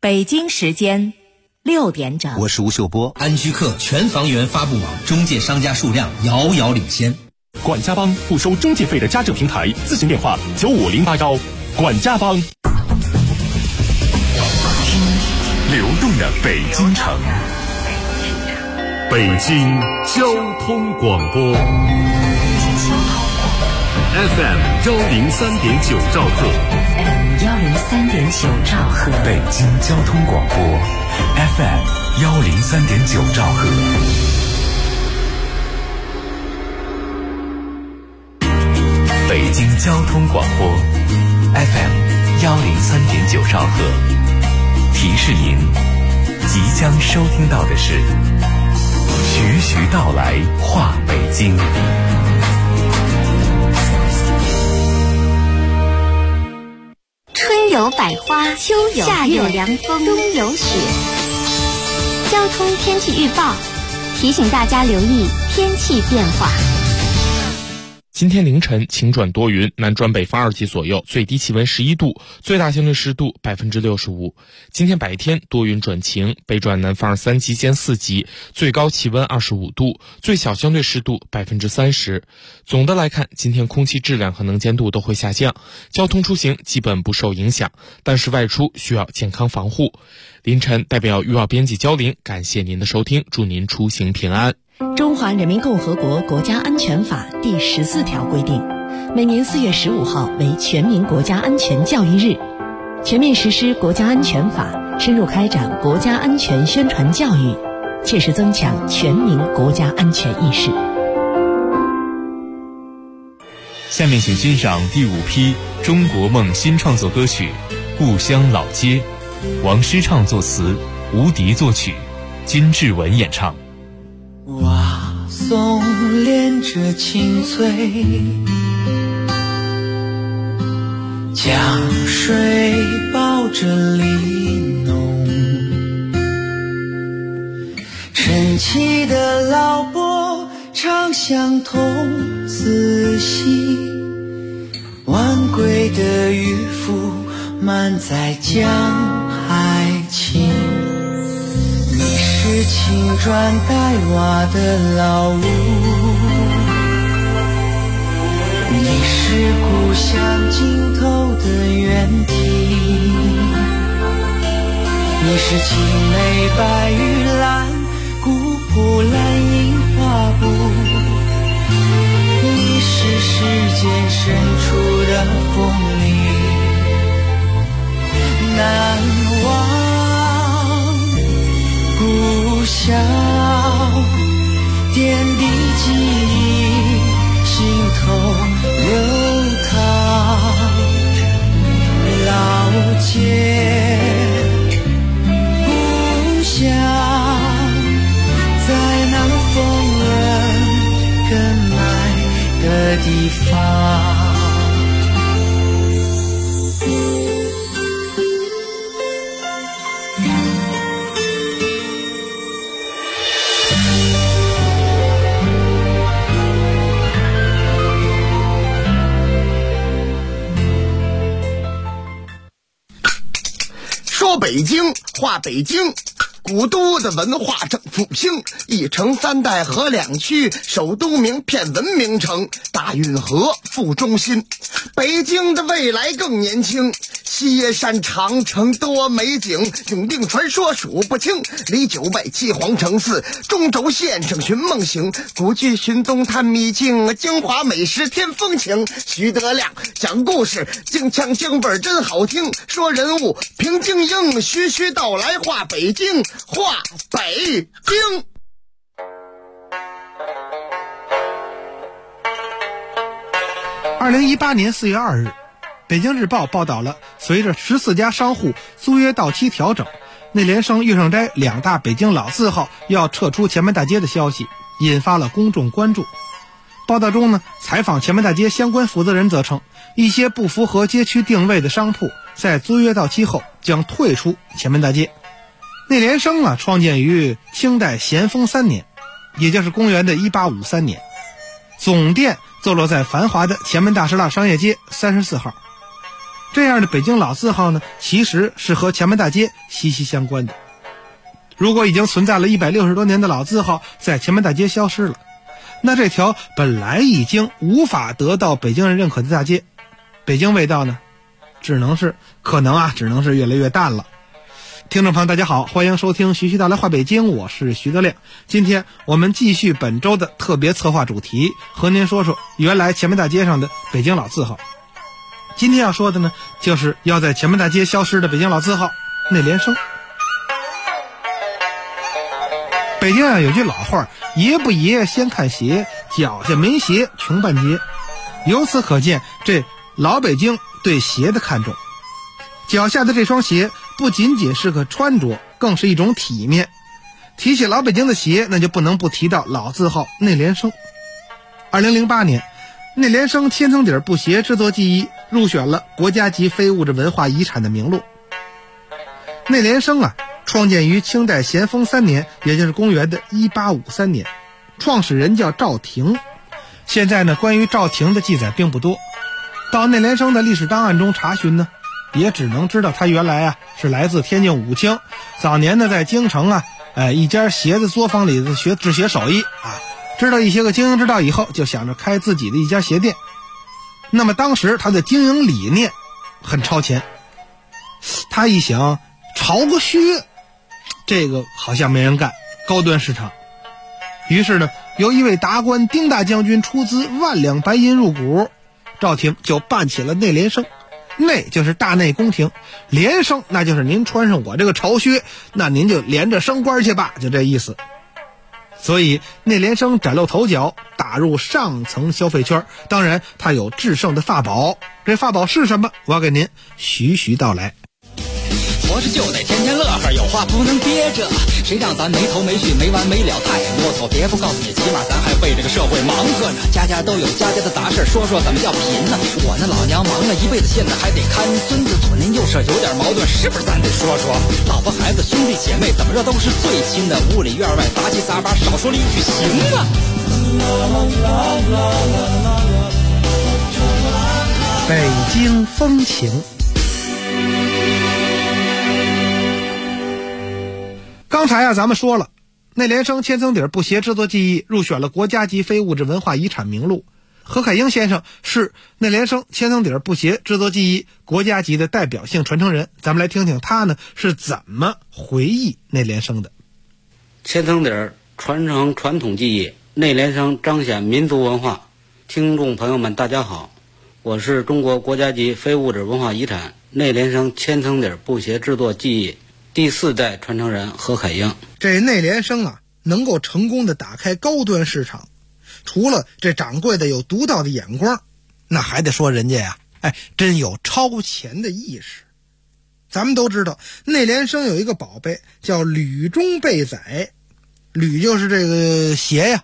北京时间6点整。 我是吴秀波。 安居客全房源发布网中介商家数量遥遥领先。 管家帮不收中介费的家政平台，咨询电话95081。管家帮。听流动的北京城，北京交通广播 FM 103.9兆赫， FM 103.9兆赫， 北京交通广播 FM 103.9兆赫。北京交通广播 FM 103.9兆赫，提示您即将收听到的是徐徐道来话北京。 春有百花，秋有夏有凉风，冬有雪。交通天气预报提醒大家留意天气变化。 今天凌晨晴转多云，南转北风2级左右，最低气温11度，最大相对湿度65%。今天白天多云转晴，北转南风3级兼4级，最高气温25度，最小相对湿度30%。总的来看，今天空气质量和能见度都会下降，交通出行基本不受影响，但是外出需要健康防护。凌晨代表预报编辑焦林，感谢您的收听，祝您出行平安。 中华人民共和国国家安全法第14条规定，每年4月15号为全民国家安全教育日，全面实施国家安全法，深入开展国家安全宣传教育，切实增强全民国家安全意识。 下面请欣赏第5批中国梦新创作歌曲《故乡老街》，王诗畅作词，吴迪作曲，金志文演唱。 瓦松连着青翠，江水抱着梨浓，晨起的老伯唱相同仔细，晚归的渔夫满载江海情。是青砖黛瓦的老屋，你是故乡尽头的原地，你是青梅白玉兰，古朴蓝印花布，你是世间深处的风铃，难忘故乡点滴记忆，心头流淌。老街故乡，在那风人耕麦的地方。 说北京话北京，古都的文化正复兴，一城3代合2区，首都名片文明城，大运河副中心。北京的未来更年轻，西野山长城多美景，永定传说数不清，离9外7皇城4，中轴线上寻梦行，古剧寻踪探秘境，京华美食添风情。徐德亮讲故事，京腔京味真好听，说人物评京英，徐徐道来话北京，话北京。 2018年4月2日，北京日报报道了随着14家商户租约到期调整，内联升、月盛斋2大北京老字号要撤出前门大街的消息，引发了公众关注。报道中呢，采访前门大街相关负责人则称，一些不符合街区定位的商铺在租约到期后将退出前门大街。内联升创建于清代咸丰3年，也就是公元的1853年，总店坐落在繁华的前门大石蜡商业街34号。 这样的北京老字号呢，其实是和前门大街息息相关的。如果已经存在了160多年的老字号在前门大街消失了，那这条本来已经无法得到北京人认可的大街，北京味道呢，只能是越来越淡了。听众朋友大家好，欢迎收听徐徐道来话北京，我是徐德亮。今天我们继续本周的特别策划主题，和您说说原来前门大街上的北京老字号。今天要说的呢，就是要在前门大街消失的北京老字号内联升。北京有句老话，爷不爷先看鞋，脚下没鞋穷半截。由此可见，这老北京对鞋的看重。脚下的这双鞋不仅仅是个穿着，更是一种体面。提起老北京的鞋，那就不能不提到老字号内联升。2008年，内联升千层底布鞋制作技艺入选了国家级非物质文化遗产的名录。内联升创建于清代咸丰3年，也就是公元的1853年，创始人叫赵廷。现在呢，关于赵廷的记载并不多，到内联升的历史档案中查询呢，也只能知道他原来是来自天津武清，早年呢在京城一家鞋子作坊里学制鞋手艺知道一些个经营之道以后，就想着开自己的一家鞋店。那么当时他的经营理念很超前，他一想巢个靴，这个好像没人干，高端市场。于是呢，由一位达官丁大将军出资10000两白银入股，赵廷就办起了内联升。内就是大内宫廷，联升那就是您穿上我这个巢靴，那您就连着升官去吧，就这意思。所以内联升崭露头角，打入上层消费圈。当然它有制胜的法宝，这法宝是什么，我给您徐徐道来。 活着就得天天乐呵，有话不能憋着，谁让咱没头没绪没完没了太啰嗦。别不告诉你，起码咱还为这个社会忙活呢。家家都有家家的杂事，说说怎么叫贫呢？我那老娘忙了一辈子，现在还得看孙子，左邻右舍有点矛盾，是不是咱得说说？老婆孩子兄弟姐妹怎么着都是最亲的，屋里院外杂七杂八，少说了一句行吗？ 北京风情。刚才咱们说了，内联升千层底布鞋制作技艺入选了国家级非物质文化遗产名录。何凯英先生是内联升千层底布鞋制作技艺国家级的代表性传承人，咱们来听听他呢是怎么回忆内联升的。 千层底传承传统技艺，内联升彰显民族文化。听众朋友们大家好，我是中国国家级非物质文化遗产内联升千层底布鞋制作技艺第4代传承人何凯英。 这内联升能够成功的打开高端市场，除了这掌柜的有独到的眼光，那还得说人家真有超前的意识。咱们都知道内联升有一个宝贝叫履中被载，履就是这个鞋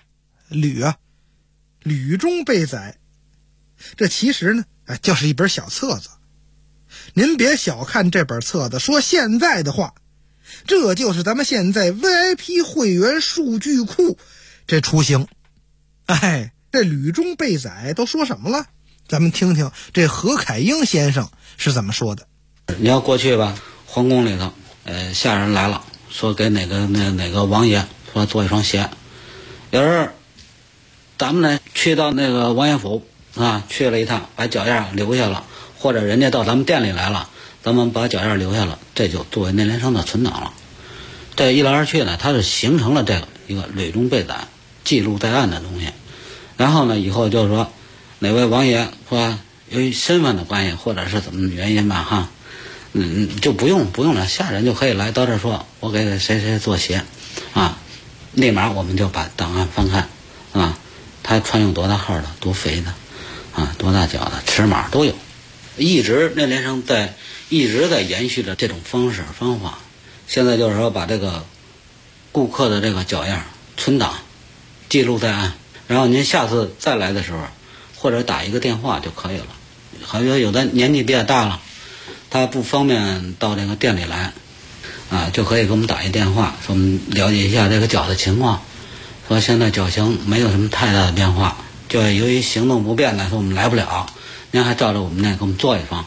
履中被载，这其实呢就是一本小册子。您别小看这本册子，说现在的话，这就是咱们现在 VIP 会员数据库这雏形。这履中被载都说什么了？咱们听听这何凯英先生是怎么说的。 你要过去吧，皇宫里头下人来了，说给哪个王爷说做一双鞋。有人咱们呢去到那个王爷府去了一趟，把脚印留下了，或者人家到咱们店里来了，咱们把脚印留下了，这就作为内联升的存档了。这一来二去呢，它是形成了这个一个履中被载记录在案的东西。然后呢，以后就是说哪位王爷说由于身份的关系或者是怎么原因吧就不用了，下人就可以来到这儿说我给谁谁做鞋立马我们就把档案翻看他穿用多大号的，多肥的多大脚的，尺码都有。一直内联升一直在延续着这种方式方法。现在就是说把这个顾客的这个脚印存档记录在案，然后您下次再来的时候或者打一个电话就可以了。好比说有的年纪比较大了，他不方便到这个店里来就可以给我们打一电话，说我们了解一下这个脚的情况，说现在脚型没有什么太大的变化，就由于行动不便呢，说我们来不了，您还照着我们那给我们做一双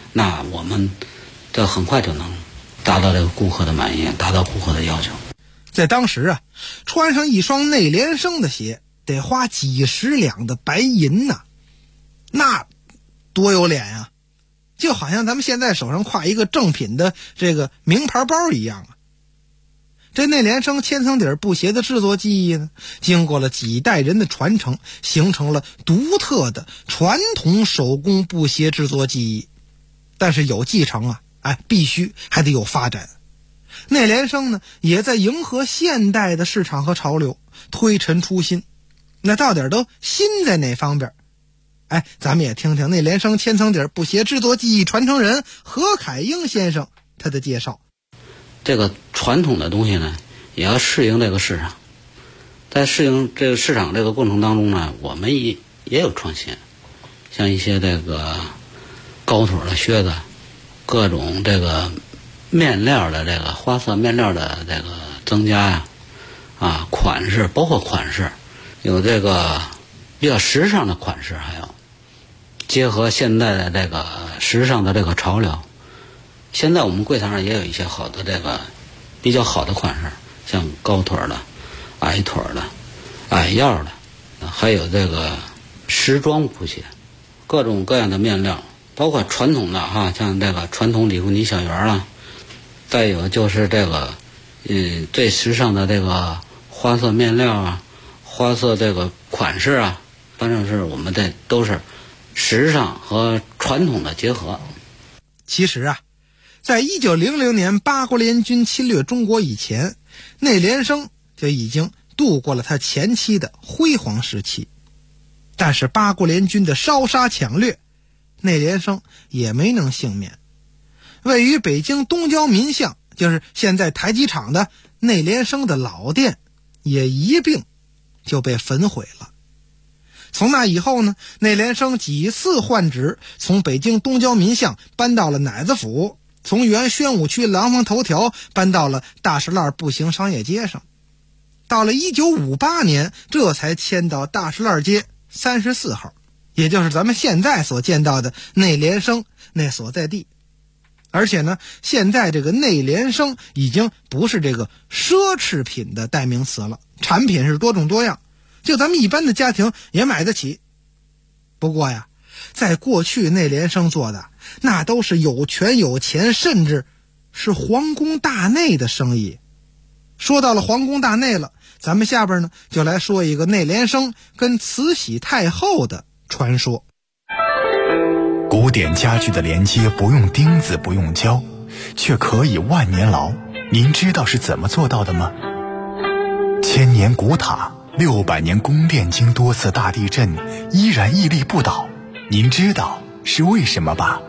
那我们这很快就能达到这个顾客的满意，达到顾客的要求。 在当时啊，穿上一双内联升的鞋得花几十两的白银呐，那多有脸啊！就好像咱们现在手上挎一个正品的这个名牌包一样啊。这内联升千层底布鞋的制作技艺呢，经过了几代人的传承，形成了独特的传统手工布鞋制作技艺。但是有继承啊，必须还得有发展。内联升呢，也在迎合现代的市场和潮流，推陈出新。那到底都新在哪方面？咱们也听听内联升千层底布鞋制作技艺传承人何凯英先生他的介绍。 这个传统的东西呢，也要适应这个市场。在适应这个市场这个过程当中呢，我们也有创新，像一些这个高腿的靴子，各种这个面料的这个花色面料的这个增加呀，款式，包括款式，有这个比较时尚的款式，还有结合现在的这个时尚的这个潮流。现在我们柜台上也有一些好的这个比较好的款式，像高腿的、矮腿的、矮腰的，还有这个时装布鞋，各种各样的面料，包括传统的像这个传统里弗尼小圆啦，再有就是这个最时尚的这个花色面料啊，花色这个款式啊，反正是我们这都是时尚和传统的结合。 其实啊，在1900年八国联军侵略中国以前，内联升就已经度过了他前期的辉煌时期。但是八国联军的烧杀抢掠，内联升也没能幸免。位于北京东郊民巷，就是现在台机厂的内联升的老店，也一并就被焚毁了。从那以后呢，内联升几次换址，从北京东郊民巷搬到了乃子府，从原宣武区廊坊头条搬到了大石栏步行商业街上。到了1958年，这才迁到大石栏街34号，也就是咱们现在所见到的内联升那所在地。而且呢，现在这个内联升已经不是这个奢侈品的代名词了，产品是多种多样，就咱们一般的家庭也买得起。不过呀，在过去内联升做的那都是有权有钱，甚至是皇宫大内的生意。说到了皇宫大内了，咱们下边呢就来说一个内联升跟慈禧太后的传说。 古典家具的连接不用钉子不用胶，却可以万年牢，您知道是怎么做到的吗？1000年古塔，600年宫殿，经多次大地震依然屹立不倒，您知道是为什么吧？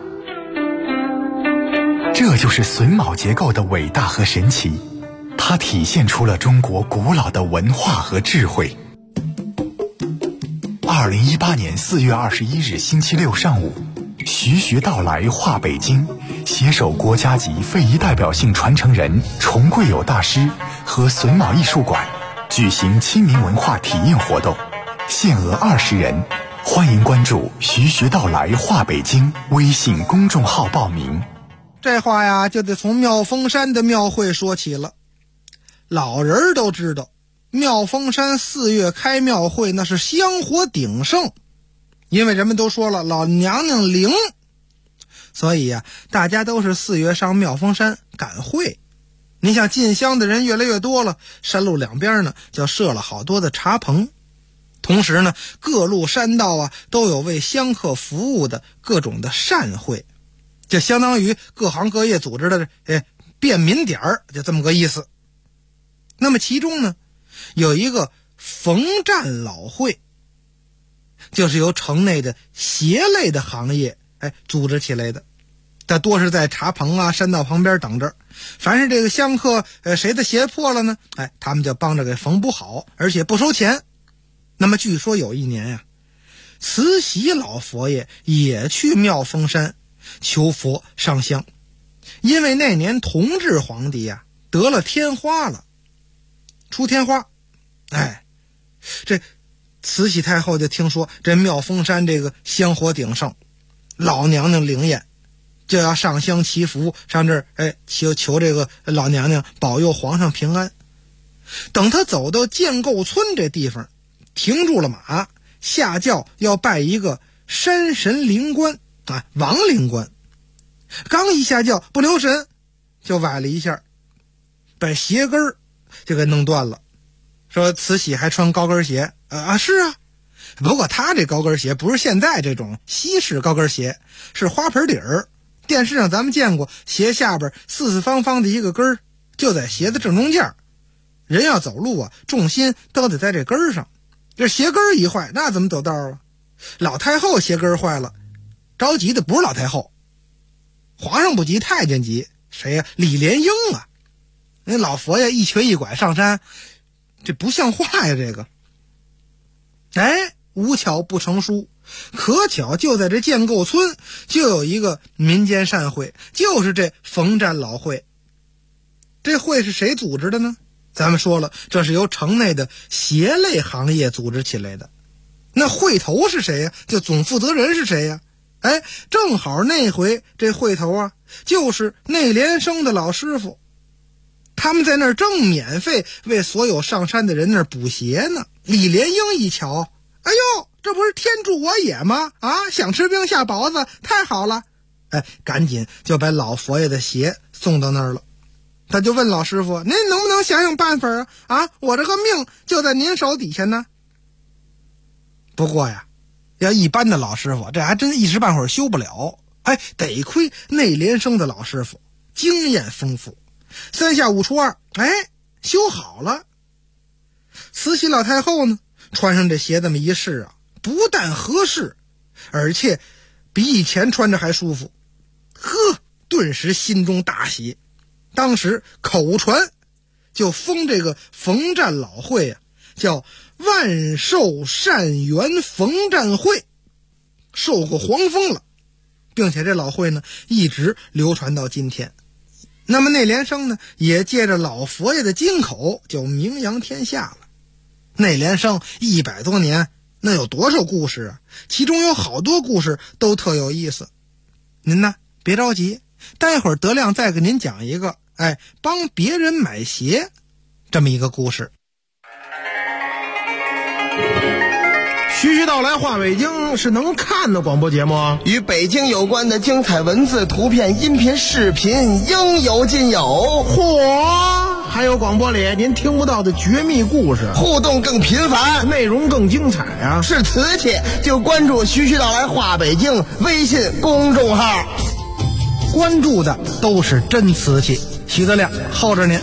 这就是榫卯结构的伟大和神奇，它体现出了中国古老的文化和智慧。2018年4月21日星期六上午，徐徐道来画北京携手国家级非遗代表性传承人崇贵友大师和榫卯艺术馆举行亲民文化体验活动，限额20人，欢迎关注徐徐道来画北京微信公众号报名。 这话呀就得从妙峰山的庙会说起了。老人都知道，妙峰山4月开庙会那是香火鼎盛，因为人们都说了老娘娘灵，所以呀，大家都是4月上妙峰山赶会。你想进香的人越来越多了，山路两边呢就设了好多的茶棚，同时呢各路山道啊都有为香客服务的各种的善会，就相当于各行各业组织的便民点儿，就这么个意思。那么其中呢有一个缝站老会，就是由城内的鞋类的行业组织起来的，它多是在茶棚啊山道旁边等着，凡是这个香客谁的鞋破了呢，他们就帮着给缝补好，而且不收钱。那么据说有一年呀，慈禧老佛爷也去妙峰山求佛上香，因为那年同治皇帝呀得了天花了，出天花，这慈禧太后就听说这妙峰山这个香火鼎盛，老娘娘灵验， 就要上香祈福，上这儿求这个老娘娘保佑皇上平安。等他走到建构村这地方，停住了马，下轿要拜一个山神灵官啊，王灵官。刚一下轿，不留神就崴了一下，把鞋跟就给弄断了。说慈禧还穿高跟鞋是啊，不过他这高跟鞋不是现在这种西式高跟鞋，是花盆底儿。电视上咱们见过，鞋下边四四方方的一个跟儿，就在鞋的正中间。人要走路啊，重心都得在这根儿上。这鞋跟一坏，那怎么走道啊？老太后鞋跟坏了，着急的不是老太后，皇上不急，太监急。谁呀？李莲英啊！那老佛爷一瘸一拐上山，这不像话呀！这个，无巧不成书，可巧就在这建构村就有一个民间善会，就是这冯占老会。这会是谁组织的呢？咱们说了，这是由城内的鞋类行业组织起来的。那会头是谁呀？就总负责人是谁呀？正好那回这会头啊，就是内联升的老师傅。他们在那儿正免费为所有上山的人那儿补鞋呢。李莲英一瞧，哎呦，这不是天助我也吗？想吃冰下雹子，太好了！赶紧就把老佛爷的鞋送到那儿了。他就问老师傅，您能不能想想办法啊？我这个命就在您手底下呢。不过呀，要一般的老师傅，这还真一时半会儿修不了。得亏内联升的老师傅经验丰富，三下五除二，修好了。慈禧老太后呢，穿上这鞋这么一试啊，不但合适，而且比以前穿着还舒服。顿时心中大喜。当时口传就封这个冯占老会叫万寿善缘冯占会，受过皇封了，并且这老会呢一直流传到今天。那么内联升呢，也借着老佛爷的金口就名扬天下了。内联升100多年，那有多少故事啊？其中有好多故事都特有意思。您呢别着急，待会儿德亮再给您讲一个帮别人买鞋这么一个故事。 徐徐道来话北京是能看的广播节目， 与北京有关的精彩文字、图片、音频、视频应有尽有。 嚯，还有广播里您听不到的绝密故事， 互动更频繁， 内容更精彩啊！ 是瓷器就关注徐徐道来话北京微信公众号， 关注的都是真瓷器。徐德亮候着您。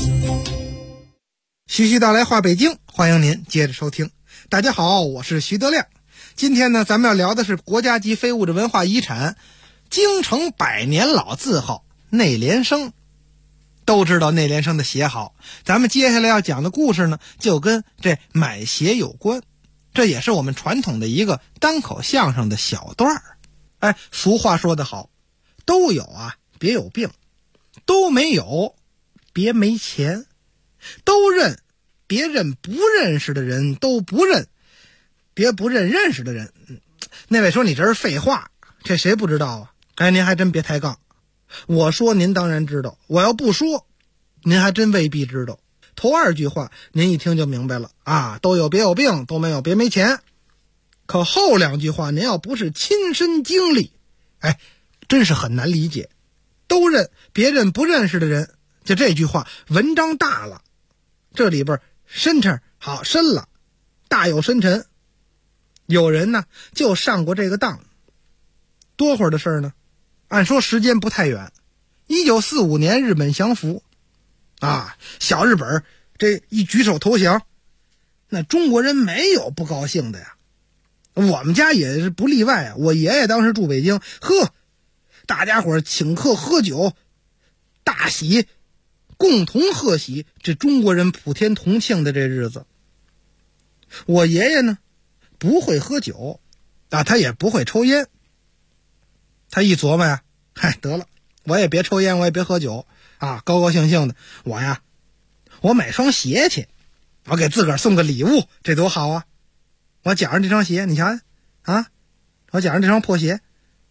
徐徐道来话北京，欢迎您接着收听。大家好，我是徐德亮。今天呢，咱们要聊的是国家级非物质文化遗产京城百年老字号内联升。都知道内联升的鞋好，咱们接下来要讲的故事呢，就跟这买鞋有关。这也是我们传统的一个单口相声的小段儿。俗话说得好，都有别有病，都没有别没钱，都认别认不认识的人都不认，别不认认识的人。那位说你这是废话，这谁不知道啊？您还真别抬杠。我说您当然知道，我要不说您还真未必知道。头2句话您一听就明白了都有别有病，都没有别没钱。可后2句话您要不是亲身经历，真是很难理解。都认别认不认识的人，就这句话文章大了，这里边深沉好深了，大有深沉。有人呢就上过这个当。多会儿的事呢？按说时间不太远，1945年日本降服小日本这一举手投降，那中国人没有不高兴的呀。我们家也是不例外我爷爷当时住北京，大家伙请客喝酒，大喜，共同贺喜这中国人普天同庆的这日子。我爷爷呢不会喝酒他也不会抽烟。他一琢磨得了，我也别抽烟，我也别喝酒高高兴兴的，我买双鞋去，我给自个儿送个礼物，这多好我捡着这双鞋，你瞧我捡着这双破鞋，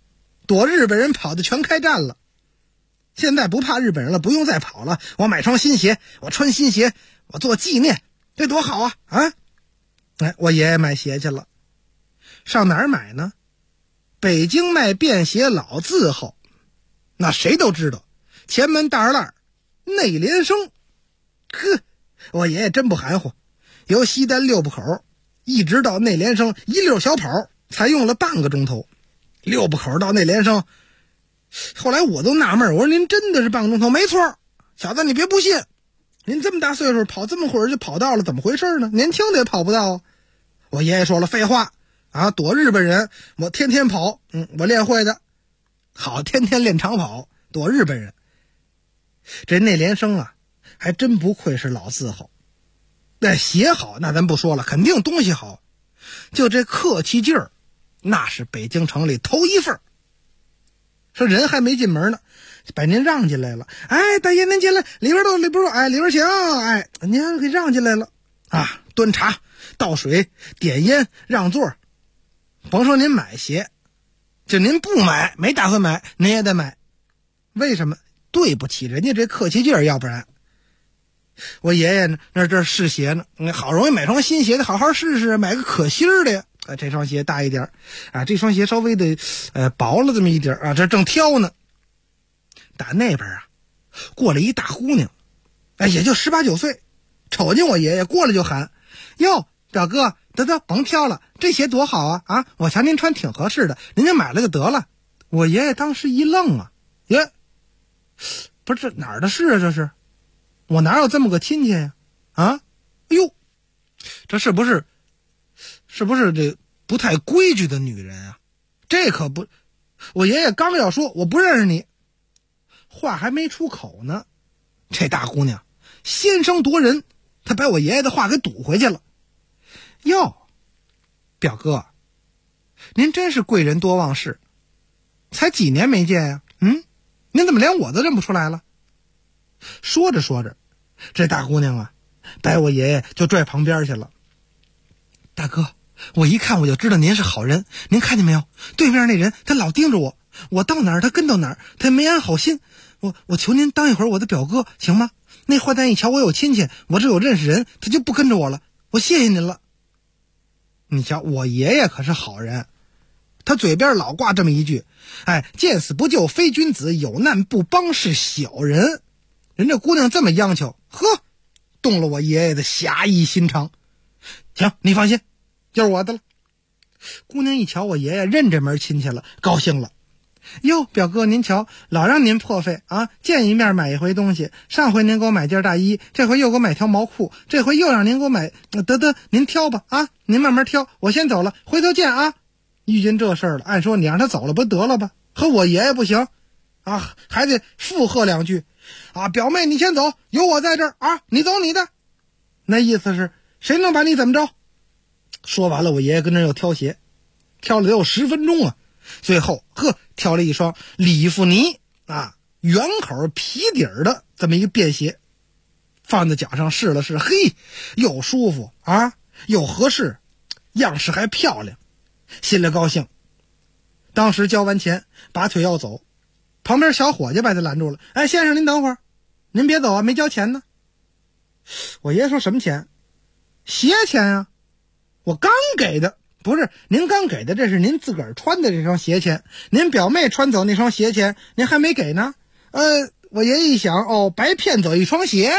躲日本人跑的全开战了。现在不怕日本人了，不用再跑了，我买双新鞋，我穿新鞋，我做纪念，这多好啊！啊，哎，我爷爷买鞋去了，上哪儿买呢？北京卖便鞋老字号，那谁都知道，前门大栅栏内联升。呵，我爷爷真不含糊，由西单六部口一直到内联升一溜小跑，才用了半个钟头。六部口到内联升，后来我都纳闷，我说您真的是半个钟头？没错，小子你别不信，您这么大岁数跑这么会儿就跑到了，怎么回事呢？年轻的也跑不到啊。我爷爷说了，废话啊，躲日本人我天天跑，我练会的。好，天天练长跑躲日本人。这内联升啊还真不愧是老字号，那鞋好那咱不说了，肯定东西好，就这客气劲儿，那是北京城里头一份。说人还没进门呢，把您让进来了。哎，大爷您进来，里边坐，哎，里边请，哎，您给让进来了啊！端茶倒水点烟让座，甭说您买鞋，就您不买没打算买您也得买。为什么？对不起人家这客气劲儿，要不然我爷爷呢那这试鞋呢，好容易买双新鞋的，好好试试，买个可心儿的呀。这双鞋大一点啊，这双鞋稍微的薄了这么一点啊，这正挑呢。打那边啊过来一大姑娘，也就18、19岁，瞅见我爷爷过来就喊：哟，表哥，得甭挑了，这鞋多好啊！啊，我瞧您穿挺合适的，您就买了就得了。我爷爷当时一愣啊，耶，不是这哪儿的事啊？这是我哪有这么个亲戚呀？啊，哎呦，这是不是这不太规矩的女人啊？这可不，我爷爷刚要说我不认识你，话还没出口呢，这大姑娘先声夺人，她把我爷爷的话给堵回去了。哟，表哥，您真是贵人多忘事，才几年没见呀？您怎么连我都认不出来了？说着说着，这大姑娘啊把我爷爷就拽旁边去了。大哥，我一看我就知道您是好人，您看见没有？对面那人他老盯着我，我到哪儿他跟到哪儿，他没安好心。我求您当一会儿我的表哥行吗？那坏蛋一瞧我有亲戚，我这有认识人，他就不跟着我了。我谢谢您了。你瞧我爷爷可是好人，他嘴边老挂这么一句，哎，见死不救非君子，有难不帮是小人。人这姑娘这么央求，呵，动了我爷爷的侠义心肠。行，你放心，就是我的了。姑娘一瞧我爷爷认这门亲戚了，高兴了。哟，表哥您瞧，老让您破费啊，见一面买一回东西。上回您给我买件大衣，这回又给我买条毛裤，这回又让您给我买，得您挑吧啊，您慢慢挑，我先走了，回头见啊。遇见这事儿了，按说你让他走了不得了吧？和我爷爷不行啊，还得附和两句啊，表妹你先走，有我在这儿啊，你走你的。那意思是谁能把你怎么着？说完了，我爷爷跟那又挑鞋，挑了得有10分钟啊。最后挑了一双里弗尼啊圆口皮底儿的这么一个便鞋，放在脚上试了试，嘿，又舒服啊，又合适，样式还漂亮，心里高兴。当时交完钱拔腿要走，旁边小伙计把他拦住了。哎，先生您等会儿，您别走啊，没交钱呢。我爷爷说什么钱？鞋钱啊，我刚给的。不是您刚给的，这是您自个儿穿的这双鞋钱，您表妹穿走那双鞋钱您还没给呢。我爷爷一想，哦，白骗走一双鞋。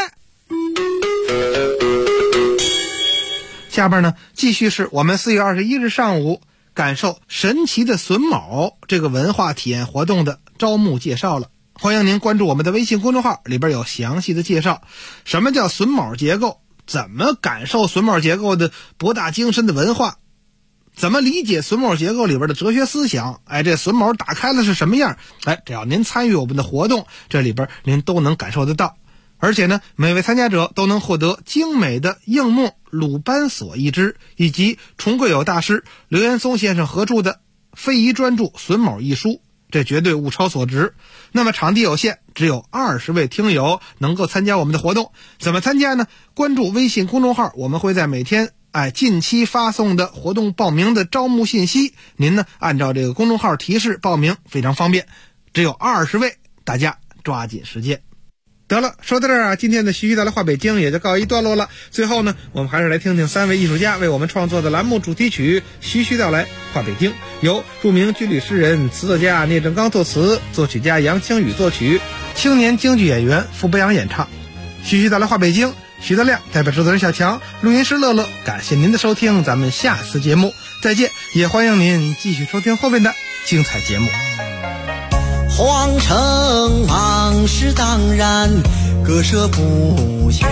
下边呢继续是我们4月21日上午感受神奇的榫卯这个文化体验活动的招募介绍了。欢迎您关注我们的微信公众号，里边有详细的介绍，什么叫榫卯结构，怎么感受榫卯结构的博大精深的文化，怎么理解榫卯结构里边的哲学思想，哎，这榫卯打开了是什么样，哎，只要您参与我们的活动，这里边您都能感受得到。而且呢，每位参加者都能获得精美的硬木鲁班锁一只，以及崇贵友大师刘岩松先生合著的非遗专著榫卯一书，这绝对物超所值。那么场地有限，只有20位听友能够参加我们的活动。怎么参加呢？关注微信公众号，我们会在每天近期发送的活动报名的招募信息，您呢按照这个公众号提示报名，非常方便，只有20位，大家抓紧时间。得了，说到这儿今天的徐徐道来话北京也就告一段落了。最后呢，我们还是来听听3位艺术家为我们创作的栏目主题曲《徐徐道来话北京》，由著名军旅诗人、词作家聂正刚作词，作曲家杨清宇作曲，青年京剧演员傅博洋演唱。徐徐道来话北京，徐德亮代表制作人小强，录音师乐乐，感谢您的收听，咱们下次节目再见，也欢迎您继续收听后面的精彩节目。 皇城往事当然割舍不下，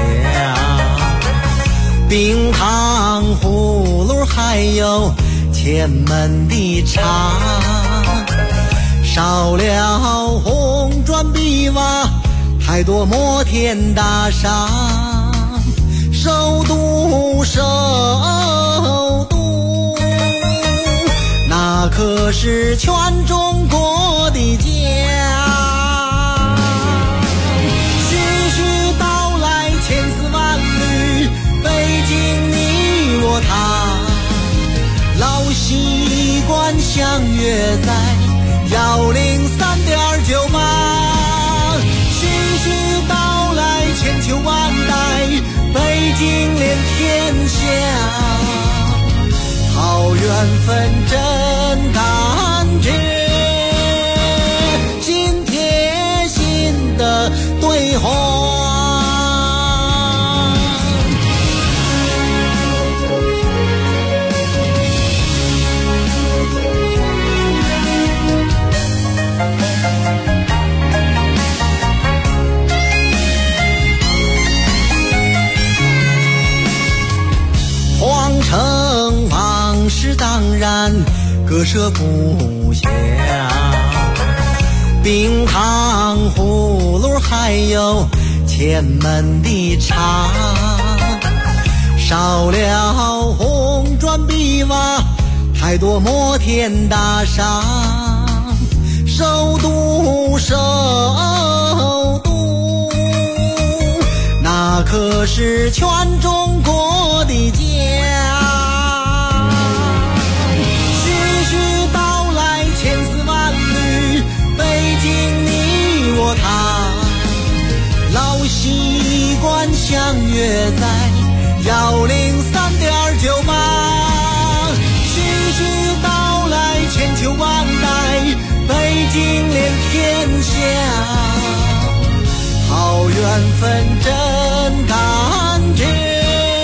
冰糖葫芦还有前门的茶，少了红砖碧瓦，太多摩天大厦，首都那可是全中国的家。徐徐道来千丝万缕，北京你我他，老习惯相约在103.98。徐徐道来千秋万代，北京连天下，好缘分真感觉，心贴心的对话。皇城往事当然割舍不下，冰糖葫芦还有前门的茶，少了红砖碧瓦，太多摩天大厦，首都那可是全中国的家。徐徐道来千丝万缕，北京你我他，老习惯相约在103.98。徐徐道来千秋万代，北京连天下，好缘分真感觉。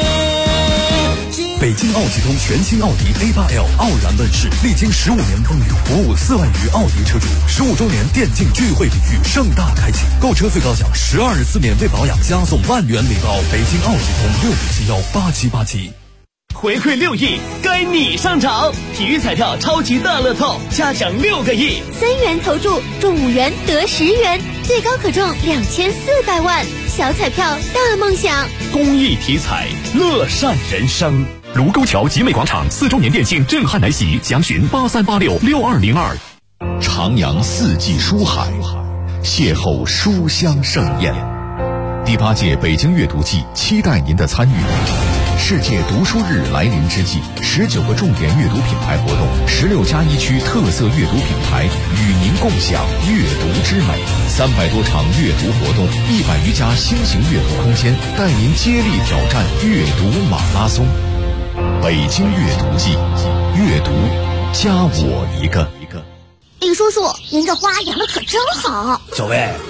北京奥汽通全新奥迪 A8L 傲然问世，历经15年风雨，服务4万余奥迪车主，15周年电竞聚会礼遇盛大开启，购车最高享12.4免费保养，加送万元礼包。北京奥汽通65718787。 回馈6亿，该你上场！体育彩票超级大乐透，加奖6个亿 ，3元投注中5元得10元，最高可中2400万，小彩票大梦想。 公益体彩，乐善人生。 卢沟桥集美广场4周年店庆震撼来袭，详询83866202。 徜徉四季书海，邂逅书香盛宴。第8届北京阅读季期待您的参与。世界读书日来临之际，19个重点阅读品牌活动，16+1区特色阅读品牌与您共享阅读之美，300多场阅读活动，100余家新型阅读空间，带您接力挑战阅读马拉松。北京阅读季，阅读加我一个。 李叔叔，您这花养的可真好。 小薇，